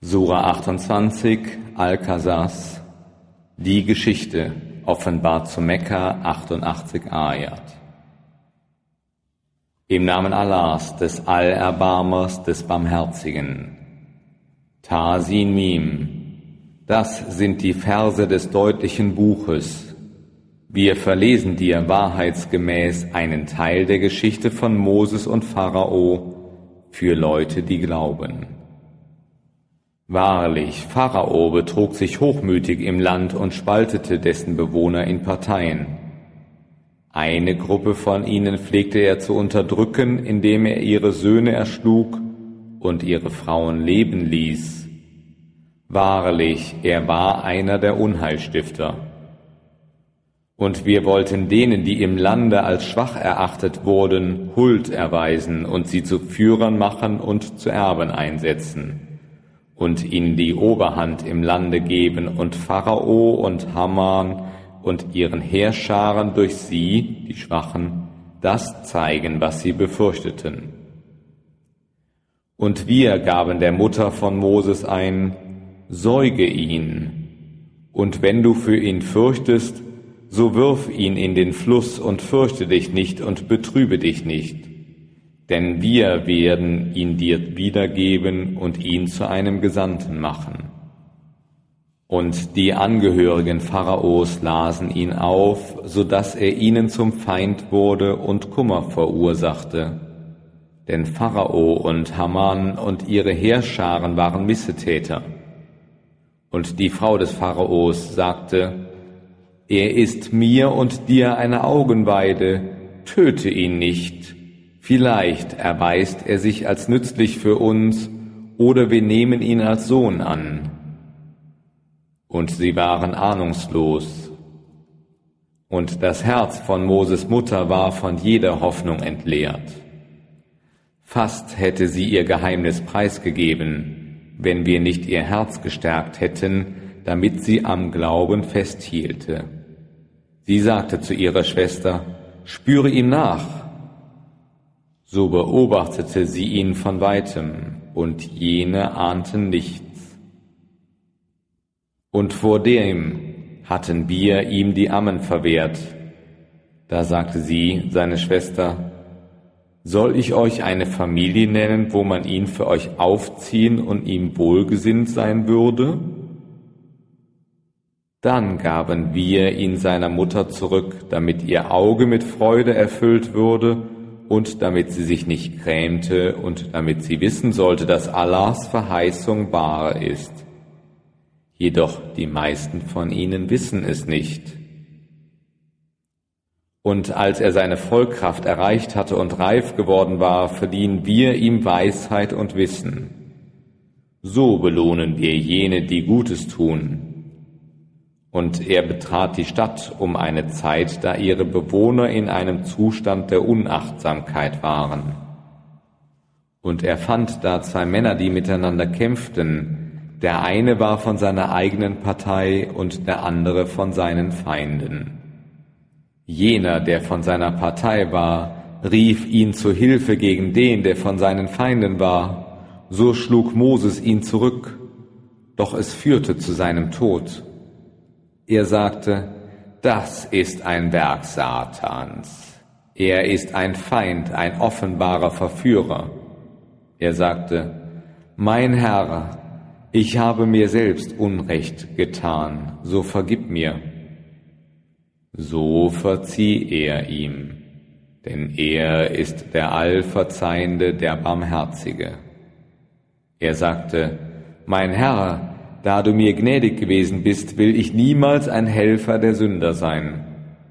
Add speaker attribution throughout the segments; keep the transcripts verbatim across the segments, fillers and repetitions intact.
Speaker 1: Sura achtundzwanzig, Al-Qasas, die Geschichte, offenbart zu Mekka, achtundachtzig Ayat. Im Namen Allahs, des Allerbarmers, des Barmherzigen. Ta-Sin Mim. Das sind die Verse des deutlichen Buches. Wir verlesen dir wahrheitsgemäß einen Teil der Geschichte von Moses und Pharao für Leute, die glauben. Wahrlich, Pharao betrug sich hochmütig im Land und spaltete dessen Bewohner in Parteien. Eine Gruppe von ihnen pflegte er zu unterdrücken, indem er ihre Söhne erschlug und ihre Frauen leben ließ. Wahrlich, er war einer der Unheilstifter. Und wir wollten denen, die im Lande als schwach erachtet wurden, Huld erweisen und sie zu Führern machen und zu Erben einsetzen und ihnen die Oberhand im Lande geben und Pharao und Haman und ihren Heerscharen durch sie, die Schwachen, das zeigen, was sie befürchteten. Und wir gaben der Mutter von Moses ein, säuge ihn, und wenn du für ihn fürchtest, so wirf ihn in den Fluss und fürchte dich nicht und betrübe dich nicht. Denn wir werden ihn dir wiedergeben und ihn zu einem Gesandten machen. Und die Angehörigen Pharaos lasen ihn auf, so dass er ihnen zum Feind wurde und Kummer verursachte. Denn Pharao und Haman und ihre Heerscharen waren Missetäter. Und die Frau des Pharaos sagte, er ist mir und dir eine Augenweide, töte ihn nicht. Vielleicht erweist er sich als nützlich für uns, oder wir nehmen ihn als Sohn an. Und sie waren ahnungslos. Und das Herz von Moses Mutter war von jeder Hoffnung entleert. Fast hätte sie ihr Geheimnis preisgegeben, wenn wir nicht ihr Herz gestärkt hätten, damit sie am Glauben festhielte. Sie sagte zu ihrer Schwester, spüre ihm nach. So beobachtete sie ihn von weitem, und jene ahnten nichts. Und vor dem hatten wir ihm die Ammen verwehrt. Da sagte sie, seine Schwester, soll ich euch eine Familie nennen, wo man ihn für euch aufziehen und ihm wohlgesinnt sein würde? Dann gaben wir ihn seiner Mutter zurück, damit ihr Auge mit Freude erfüllt würde und damit sie sich nicht grämte und damit sie wissen sollte, dass Allahs Verheißung wahr ist. Jedoch die meisten von ihnen wissen es nicht. Und als er seine Vollkraft erreicht hatte und reif geworden war, verliehen wir ihm Weisheit und Wissen. So belohnen wir jene, die Gutes tun. Und er betrat die Stadt um eine Zeit, da ihre Bewohner in einem Zustand der Unachtsamkeit waren. Und er fand da zwei Männer, die miteinander kämpften. Der eine war von seiner eigenen Partei und der andere von seinen Feinden. Jener, der von seiner Partei war, rief ihn zu Hilfe gegen den, der von seinen Feinden war. So schlug Moses ihn zurück, doch es führte zu seinem Tod. Er sagte, das ist ein Werk Satans. Er ist ein Feind, ein offenbarer Verführer. Er sagte, mein Herr, ich habe mir selbst Unrecht getan, so vergib mir. So verzieh er ihm, denn er ist der Allverzeihende, der Barmherzige. Er sagte, mein Herr, da du mir gnädig gewesen bist, will ich niemals ein Helfer der Sünder sein.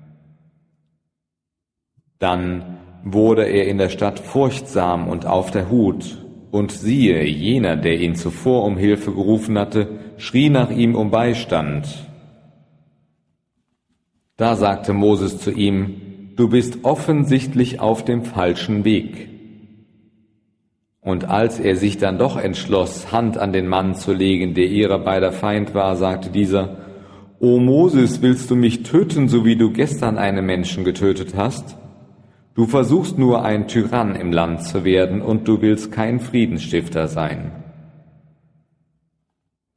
Speaker 1: Dann wurde er in der Stadt furchtsam und auf der Hut, und siehe, jener, der ihn zuvor um Hilfe gerufen hatte, schrie nach ihm um Beistand. Da sagte Moses zu ihm, du bist offensichtlich auf dem falschen Weg. Und als er sich dann doch entschloss, Hand an den Mann zu legen, der ihrer beider Feind war, sagte dieser, O Moses, willst du mich töten, so wie du gestern einen Menschen getötet hast? Du versuchst nur ein Tyrann im Land zu werden und du willst kein Friedensstifter sein.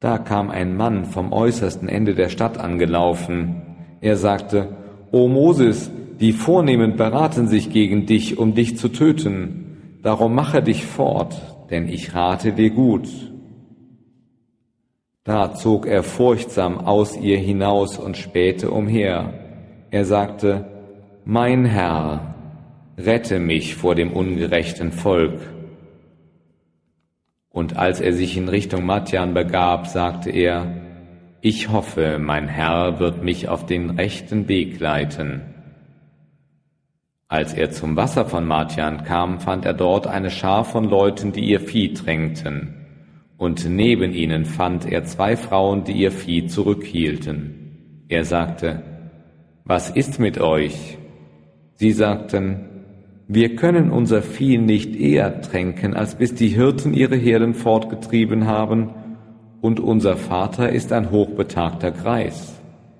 Speaker 1: Da kam ein Mann vom äußersten Ende der Stadt angelaufen. Er sagte, O Moses, die Vornehmen beraten sich gegen dich, um dich zu töten. Darum mache dich fort, denn ich rate dir gut. Da zog er furchtsam aus ihr hinaus und spähte umher. Er sagte, Mein Herr, rette mich vor dem ungerechten Volk. Und als er sich in Richtung Madjan begab, sagte er, Ich hoffe, mein Herr wird mich auf den rechten Weg leiten. Als er zum Wasser von Madjan kam, fand er dort eine Schar von Leuten, die ihr Vieh tränkten. Und neben ihnen fand er zwei Frauen, die ihr Vieh zurückhielten. Er sagte, Was ist mit euch? Sie sagten, Wir können unser Vieh nicht eher tränken, als bis die Hirten ihre Herden fortgetrieben haben, und unser Vater ist ein hochbetagter Greis.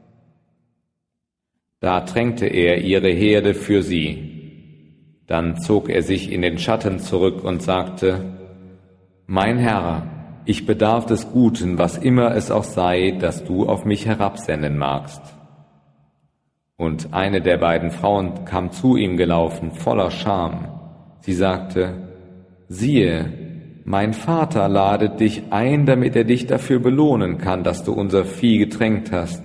Speaker 1: Da tränkte er ihre Herde für sie. Dann zog er sich in den Schatten zurück und sagte, Mein Herr, ich bedarf des Guten, was immer es auch sei, das du auf mich herabsenden magst. Und eine der beiden Frauen kam zu ihm gelaufen, voller Scham. Sie sagte, Siehe, mein Vater ladet dich ein, damit er dich dafür belohnen kann, dass du unser Vieh getränkt hast.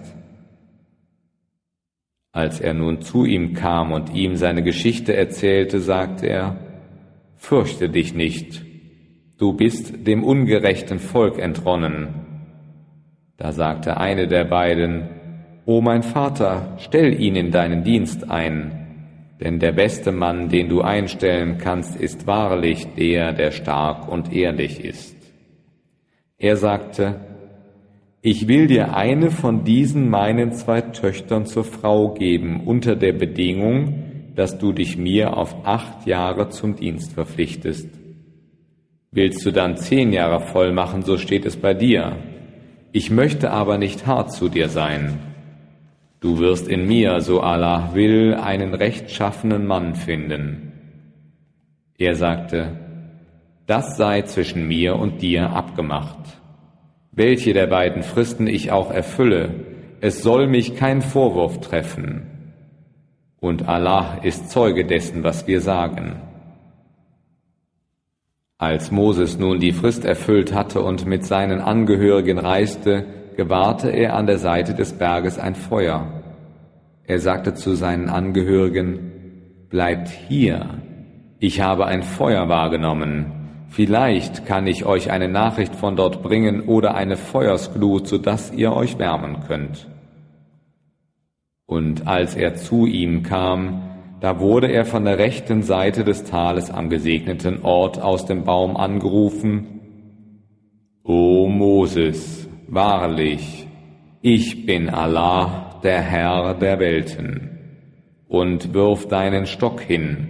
Speaker 1: Als er nun zu ihm kam und ihm seine Geschichte erzählte, sagte er, Fürchte dich nicht, du bist dem ungerechten Volk entronnen. Da sagte eine der beiden, O mein Vater, stell ihn in deinen Dienst ein, denn der beste Mann, den du einstellen kannst, ist wahrlich der, der stark und ehrlich ist. Er sagte, Ich will dir eine von diesen meinen zwei Töchtern zur Frau geben, unter der Bedingung, dass du dich mir auf acht Jahre zum Dienst verpflichtest. Willst du dann zehn Jahre voll machen, so steht es bei dir. Ich möchte aber nicht hart zu dir sein. Du wirst in mir, so Allah will, einen rechtschaffenen Mann finden. Er sagte, das sei zwischen mir und dir abgemacht. Welche der beiden Fristen ich auch erfülle, es soll mich kein Vorwurf treffen. Und Allah ist Zeuge dessen, was wir sagen. Als Moses nun die Frist erfüllt hatte und mit seinen Angehörigen reiste, gewahrte er an der Seite des Berges ein Feuer. Er sagte zu seinen Angehörigen, bleibt hier, ich habe ein Feuer wahrgenommen. Vielleicht kann ich euch eine Nachricht von dort bringen oder eine Feuersglut, so dass ihr euch wärmen könnt. Und als er zu ihm kam, da wurde er von der rechten Seite des Tales am gesegneten Ort aus dem Baum angerufen, O Moses, wahrlich, ich bin Allah, der Herr der Welten, und wirf deinen Stock hin.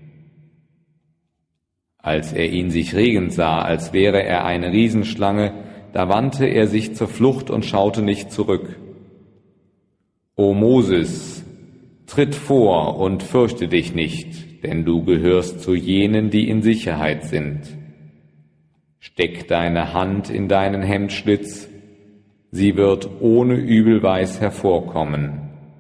Speaker 1: Als er ihn sich regend sah, als wäre er eine Riesenschlange, da wandte er sich zur Flucht und schaute nicht zurück. O Moses, tritt vor und fürchte dich nicht, denn du gehörst zu jenen, die in Sicherheit sind. Steck deine Hand in deinen Hemdschlitz, sie wird ohne Übelweis hervorkommen.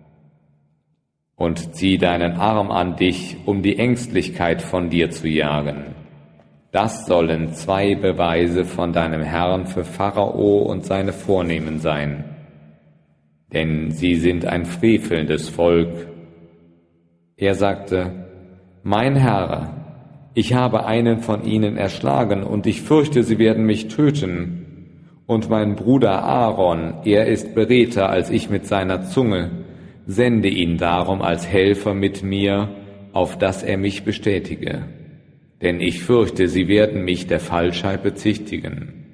Speaker 1: Und zieh deinen Arm an dich, um die Ängstlichkeit von dir zu jagen. Das sollen zwei Beweise von deinem Herrn für Pharao und seine Vornehmen sein. Denn sie sind ein frevelndes Volk. Er sagte, mein Herr, ich habe einen von ihnen erschlagen und ich fürchte, sie werden mich töten. Und mein Bruder Aaron, er ist beredter als ich mit seiner Zunge, sende ihn darum als Helfer mit mir, auf dass er mich bestätige. Denn ich fürchte, sie werden mich der Falschheit bezichtigen.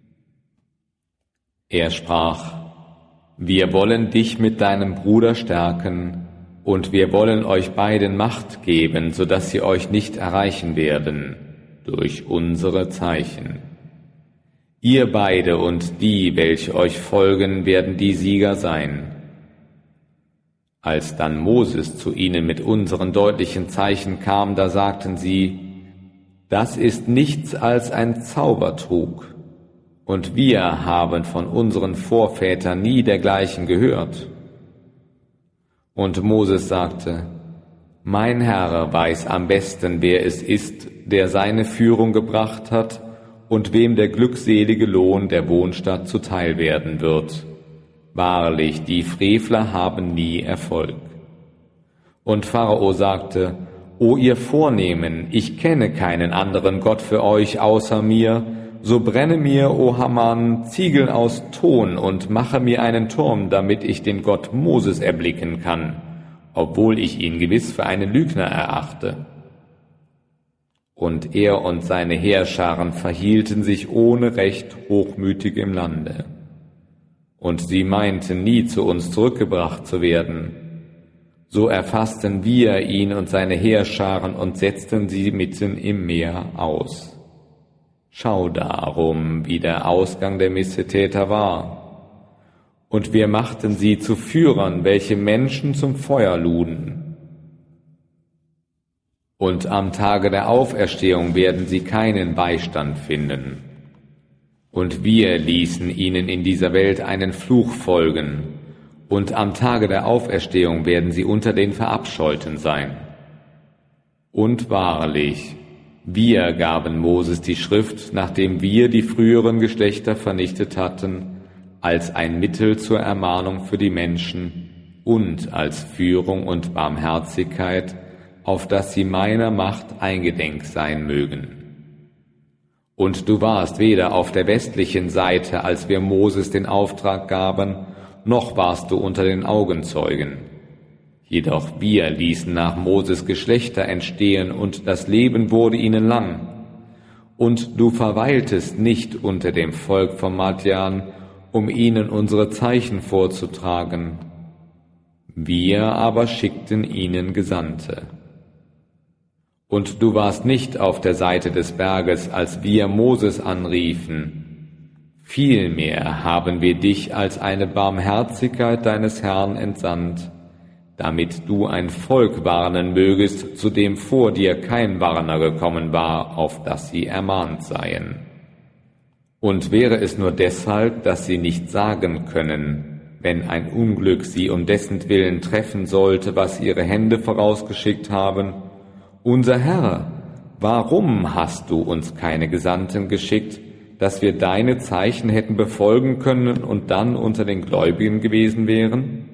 Speaker 1: Er sprach, wir wollen dich mit deinem Bruder stärken, und wir wollen euch beiden Macht geben, so dass sie euch nicht erreichen werden, durch unsere Zeichen. Ihr beide und die, welche euch folgen, werden die Sieger sein. Als dann Moses zu ihnen mit unseren deutlichen Zeichen kam, da sagten sie, das ist nichts als ein Zaubertrug. und wir haben von unseren Vorvätern nie dergleichen gehört. Und Moses sagte, mein Herr weiß am besten, wer es ist, der seine Führung gebracht hat und wem der glückselige Lohn der Wohnstatt zuteil werden wird. Wahrlich, die Frevler haben nie Erfolg. Und Pharao sagte, O ihr Vornehmen, ich kenne keinen anderen Gott für euch außer mir, so brenne mir, o Haman, Ziegel aus Ton und mache mir einen Turm, damit ich den Gott Moses erblicken kann, obwohl ich ihn gewiss für einen Lügner erachte. Und er und seine Heerscharen verhielten sich ohne Recht hochmütig im Lande. Und sie meinten nie zu uns zurückgebracht zu werden. So erfassten wir ihn und seine Heerscharen und setzten sie mitten im Meer aus. Schau darum, wie der Ausgang der Missetäter war. Und wir machten sie zu Führern, welche Menschen zum Feuer luden. Und am Tage der Auferstehung werden sie keinen Beistand finden. Und wir ließen ihnen in dieser Welt einen Fluch folgen, und am Tage der Auferstehung werden sie unter den Verabscheuten sein. Und wahrlich, wir gaben Moses die Schrift, nachdem wir die früheren Geschlechter vernichtet hatten, als ein Mittel zur Ermahnung für die Menschen und als Führung und Barmherzigkeit, auf dass sie meiner Macht eingedenk sein mögen. Und du warst weder auf der westlichen Seite, als wir Moses den Auftrag gaben, noch warst du unter den Augenzeugen. Jedoch wir ließen nach Moses Geschlechter entstehen, und das Leben wurde ihnen lang. Und du verweiltest nicht unter dem Volk von Madjan, um ihnen unsere Zeichen vorzutragen. Wir aber schickten ihnen Gesandte. Und du warst nicht auf der Seite des Berges, als wir Moses anriefen. Vielmehr haben wir dich als eine Barmherzigkeit deines Herrn entsandt, damit du ein Volk warnen mögest, zu dem vor dir kein Warner gekommen war, auf das sie ermahnt seien. Und wäre es nur deshalb, dass sie nicht sagen können, wenn ein Unglück sie um dessen Willen treffen sollte, was ihre Hände vorausgeschickt haben, unser Herr, warum hast du uns keine Gesandten geschickt, dass wir deine Zeichen hätten befolgen können und dann unter den Gläubigen gewesen wären?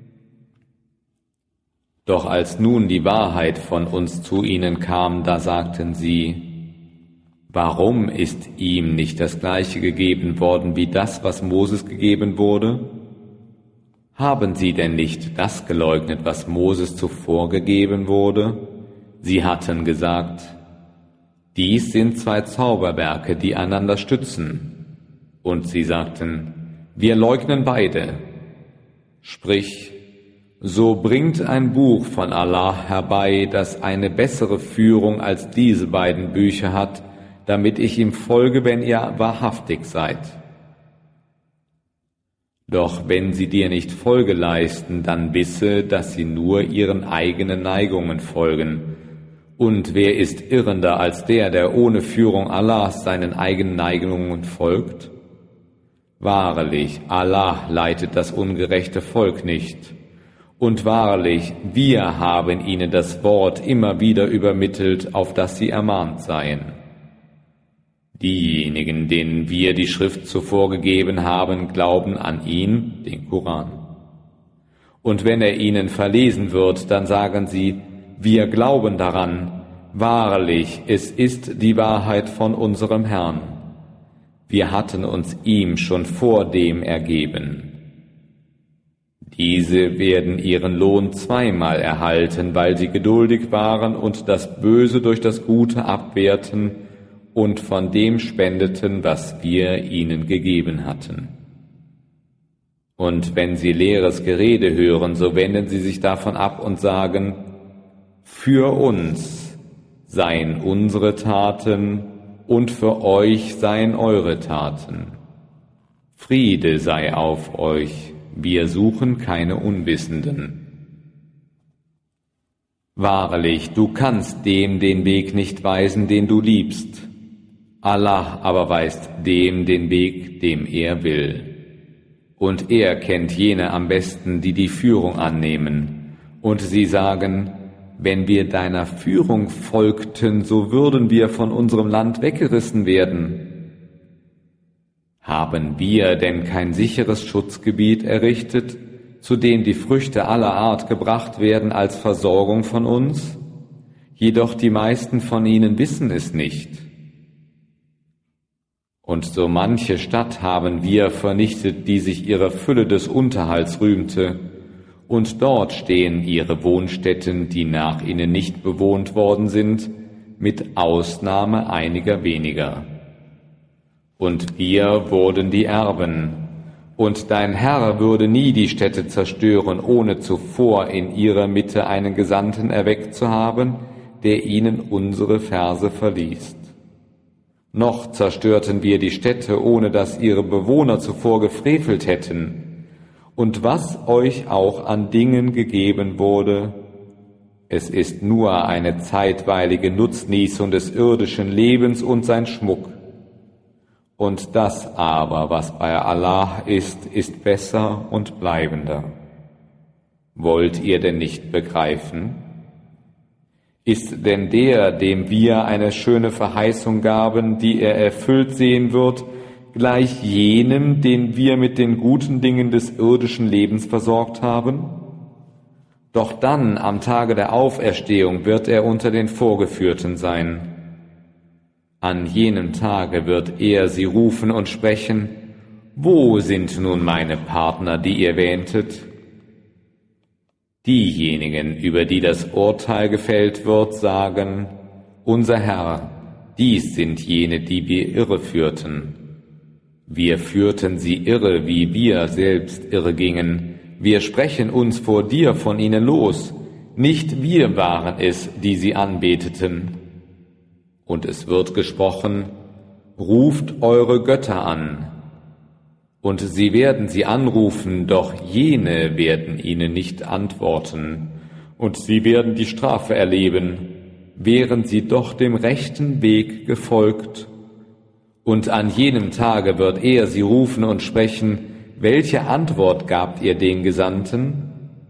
Speaker 1: Doch als nun die Wahrheit von uns zu ihnen kam, da sagten sie, warum ist ihm nicht das Gleiche gegeben worden wie das, was Moses gegeben wurde? Haben sie denn nicht das geleugnet, was Moses zuvor gegeben wurde? Sie hatten gesagt, dies sind zwei Zauberwerke, die einander stützen. Und sie sagten, wir leugnen beide. Sprich, so bringt ein Buch von Allah herbei, das eine bessere Führung als diese beiden Bücher hat, damit ich ihm folge, wenn ihr wahrhaftig seid. Doch wenn sie dir nicht Folge leisten, dann wisse, dass sie nur ihren eigenen Neigungen folgen. Und wer ist irrender als der, der ohne Führung Allahs seinen eigenen Neigungen folgt? Wahrlich, Allah leitet das ungerechte Volk nicht. Und wahrlich, wir haben ihnen das Wort immer wieder übermittelt, auf das sie ermahnt seien. Diejenigen, denen wir die Schrift zuvor gegeben haben, glauben an ihn, den Koran. Und wenn er ihnen verlesen wird, dann sagen sie, wir glauben daran, wahrlich, es ist die Wahrheit von unserem Herrn. Wir hatten uns ihm schon vor dem ergeben. Diese werden ihren Lohn zweimal erhalten, weil sie geduldig waren und das Böse durch das Gute abwehrten und von dem spendeten, was wir ihnen gegeben hatten. Und wenn sie leeres Gerede hören, so wenden sie sich davon ab und sagen, für uns seien unsere Taten und für euch seien eure Taten. Friede sei auf euch, wir suchen keine Unwissenden. Wahrlich, du kannst dem den Weg nicht weisen, den du liebst. Allah aber weist dem den Weg, dem er will. Und er kennt jene am besten, die die Führung annehmen. Und sie sagen, wenn wir deiner Führung folgten, so würden wir von unserem Land weggerissen werden. Haben wir denn kein sicheres Schutzgebiet errichtet, zu dem die Früchte aller Art gebracht werden als Versorgung von uns? Jedoch die meisten von ihnen wissen es nicht. Und so manche Stadt haben wir vernichtet, die sich ihrer Fülle des Unterhalts rühmte, und dort stehen ihre Wohnstätten, die nach ihnen nicht bewohnt worden sind, mit Ausnahme einiger weniger. Und wir wurden die Erben, und dein Herr würde nie die Städte zerstören, ohne zuvor in ihrer Mitte einen Gesandten erweckt zu haben, der ihnen unsere Verse verliest. Noch zerstörten wir die Städte, ohne dass ihre Bewohner zuvor gefrevelt hätten. Und was euch auch an Dingen gegeben wurde, es ist nur eine zeitweilige Nutznießung des irdischen Lebens und sein Schmuck. Und das aber, was bei Allah ist, ist besser und bleibender. Wollt ihr denn nicht begreifen? Ist denn der, dem wir eine schöne Verheißung gaben, die er erfüllt sehen wird, gleich jenem, den wir mit den guten Dingen des irdischen Lebens versorgt haben? Doch dann, am Tage der Auferstehung, wird er unter den Vorgeführten sein. An jenem Tage wird er sie rufen und sprechen, wo sind nun meine Partner, die ihr wähntet? Diejenigen, über die das Urteil gefällt wird, sagen, unser Herr, dies sind jene, die wir irreführten. Wir führten sie irre, wie wir selbst irre gingen. Wir sprechen uns vor dir von ihnen los. Nicht wir waren es, die sie anbeteten. Und es wird gesprochen, ruft eure Götter an. Und sie werden sie anrufen, doch jene werden ihnen nicht antworten. Und sie werden die Strafe erleben, wären sie doch dem rechten Weg gefolgt. Und an jenem Tage wird er sie rufen und sprechen, welche Antwort gabt ihr den Gesandten?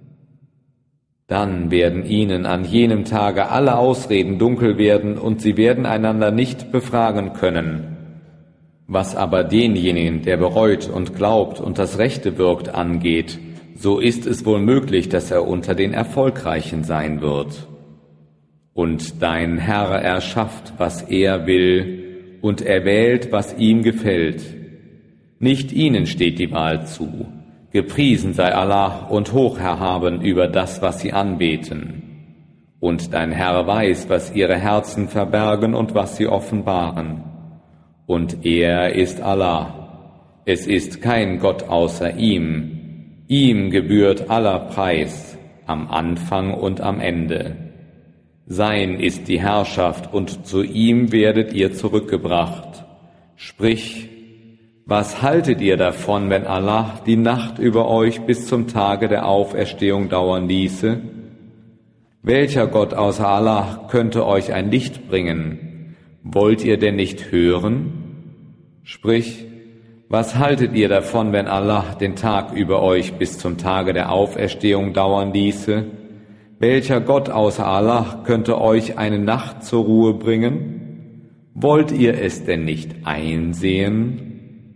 Speaker 1: Dann werden ihnen an jenem Tage alle Ausreden dunkel werden und sie werden einander nicht befragen können. Was aber denjenigen, der bereut und glaubt und das Rechte wirkt, angeht, so ist es wohl möglich, dass er unter den Erfolgreichen sein wird. Und dein Herr erschafft, was er will, und erwählt, was ihm gefällt. Nicht ihnen steht die Wahl zu. Gepriesen sei Allah und hocherhaben über das, was sie anbeten. Und dein Herr weiß, was ihre Herzen verbergen und was sie offenbaren. Und er ist Allah. Es ist kein Gott außer ihm. Ihm gebührt aller Preis, am Anfang und am Ende. Sein ist die Herrschaft und zu ihm werdet ihr zurückgebracht. Sprich, was haltet ihr davon, wenn Allah die Nacht über euch bis zum Tage der Auferstehung dauern ließe? Welcher Gott außer Allah könnte euch ein Licht bringen? Wollt ihr denn nicht hören? Sprich, was haltet ihr davon, wenn Allah den Tag über euch bis zum Tage der Auferstehung dauern ließe? Welcher Gott außer Allah könnte euch eine Nacht zur Ruhe bringen? Wollt ihr es denn nicht einsehen?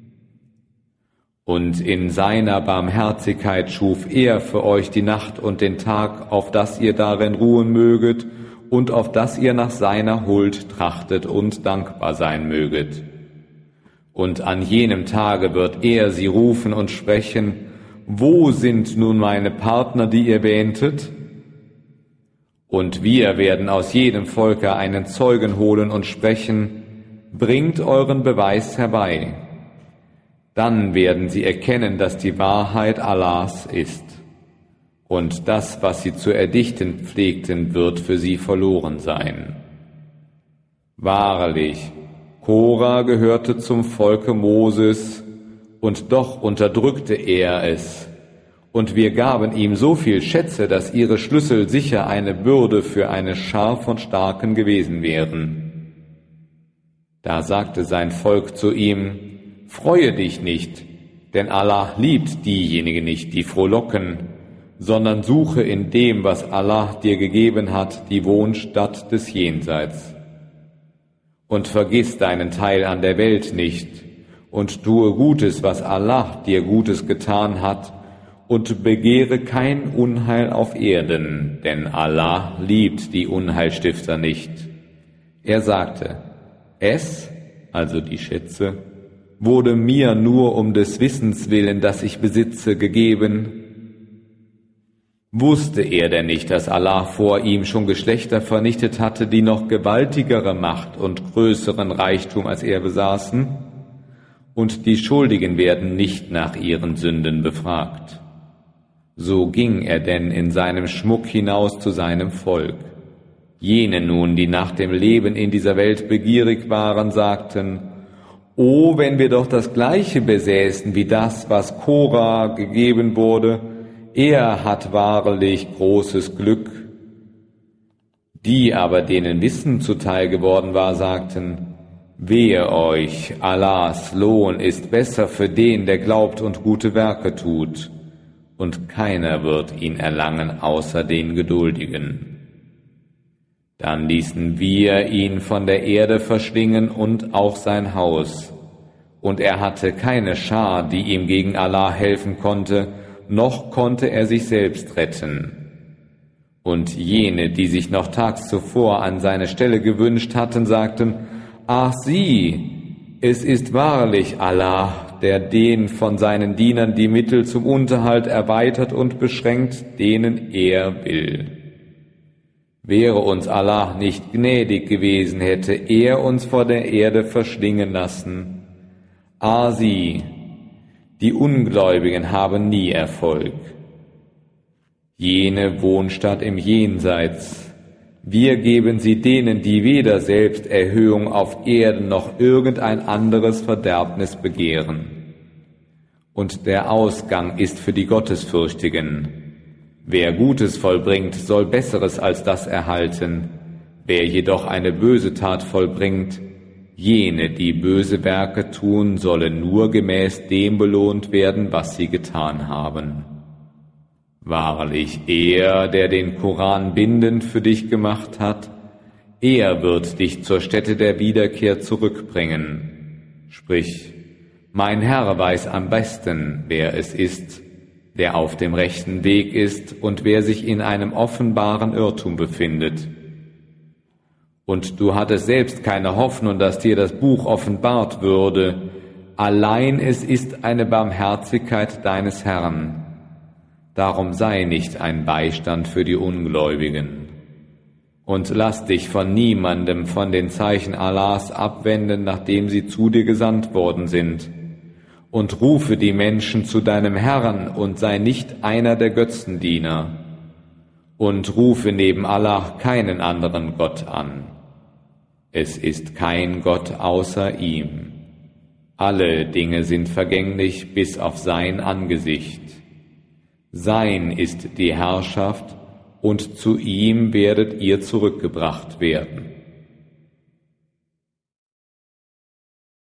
Speaker 1: Und in seiner Barmherzigkeit schuf er für euch die Nacht und den Tag, auf dass ihr darin ruhen möget und auf dass ihr nach seiner Huld trachtet und dankbar sein möget. Und an jenem Tage wird er sie rufen und sprechen, wo sind nun meine Partner, die ihr wähntet? Und wir werden aus jedem Volke einen Zeugen holen und sprechen, bringt euren Beweis herbei. Dann werden sie erkennen, dass die Wahrheit Allahs ist. Und das, was sie zu erdichten pflegten, wird für sie verloren sein. Wahrlich, Korah gehörte zum Volke Moses, und doch unterdrückte er es. Und wir gaben ihm so viel Schätze, dass ihre Schlüssel sicher eine Bürde für eine Schar von Starken gewesen wären. Da sagte sein Volk zu ihm: Freue dich nicht, denn Allah liebt diejenigen nicht, die frohlocken, sondern suche in dem, was Allah dir gegeben hat, die Wohnstatt des Jenseits. Und vergiss deinen Teil an der Welt nicht und tue Gutes, was Allah dir Gutes getan hat, und begehre kein Unheil auf Erden, denn Allah liebt die Unheilstifter nicht. Er sagte: Es, also die Schätze, wurde mir nur um des Wissens willen, das ich besitze, gegeben. Wusste er denn nicht, dass Allah vor ihm schon Geschlechter vernichtet hatte, die noch gewaltigere Macht und größeren Reichtum als er besaßen? Und die Schuldigen werden nicht nach ihren Sünden befragt. So ging er denn in seinem Schmuck hinaus zu seinem Volk. Jene nun, die nach dem Leben in dieser Welt begierig waren, sagten: O, wenn wir doch das Gleiche besäßen wie das, was Korah gegeben wurde, er hat wahrlich großes Glück. Die aber, denen Wissen zuteil geworden war, sagten: Wehe euch, Allahs Lohn ist besser für den, der glaubt und gute Werke tut, und keiner wird ihn erlangen, außer den Geduldigen. Dann ließen wir ihn von der Erde verschlingen und auch sein Haus, und er hatte keine Schar, die ihm gegen Allah helfen konnte, noch konnte er sich selbst retten. Und jene, die sich noch tags zuvor an seine Stelle gewünscht hatten, sagten: Ach sieh, es ist wahrlich Allah, der den von seinen Dienern die Mittel zum Unterhalt erweitert und beschränkt, denen er will. Wäre uns Allah nicht gnädig gewesen, hätte er uns vor der Erde verschlingen lassen. Ah sieh, die Ungläubigen haben nie Erfolg. Jene Wohnstatt im Jenseits, wir geben sie denen, die weder Selbsterhöhung auf Erden noch irgendein anderes Verderbnis begehren. Und der Ausgang ist für die Gottesfürchtigen. Wer Gutes vollbringt, soll Besseres als das erhalten. Wer jedoch eine böse Tat vollbringt, jene, die böse Werke tun, sollen nur gemäß dem belohnt werden, was sie getan haben. Wahrlich, er, der den Koran bindend für dich gemacht hat, er wird dich zur Stätte der Wiederkehr zurückbringen. Sprich: Mein Herr weiß am besten, wer es ist, der auf dem rechten Weg ist und wer sich in einem offenbaren Irrtum befindet. Und du hattest selbst keine Hoffnung, dass dir das Buch offenbart würde. Allein es ist eine Barmherzigkeit deines Herrn. Darum sei nicht ein Beistand für die Ungläubigen. Und lass dich von niemandem von den Zeichen Allahs abwenden, nachdem sie zu dir gesandt worden sind. Und rufe die Menschen zu deinem Herrn und sei nicht einer der Götzendiener. Und rufe neben Allah keinen anderen Gott an. Es ist kein Gott außer ihm. Alle Dinge sind vergänglich bis auf sein Angesicht. Sein ist die Herrschaft, und zu ihm werdet ihr zurückgebracht werden.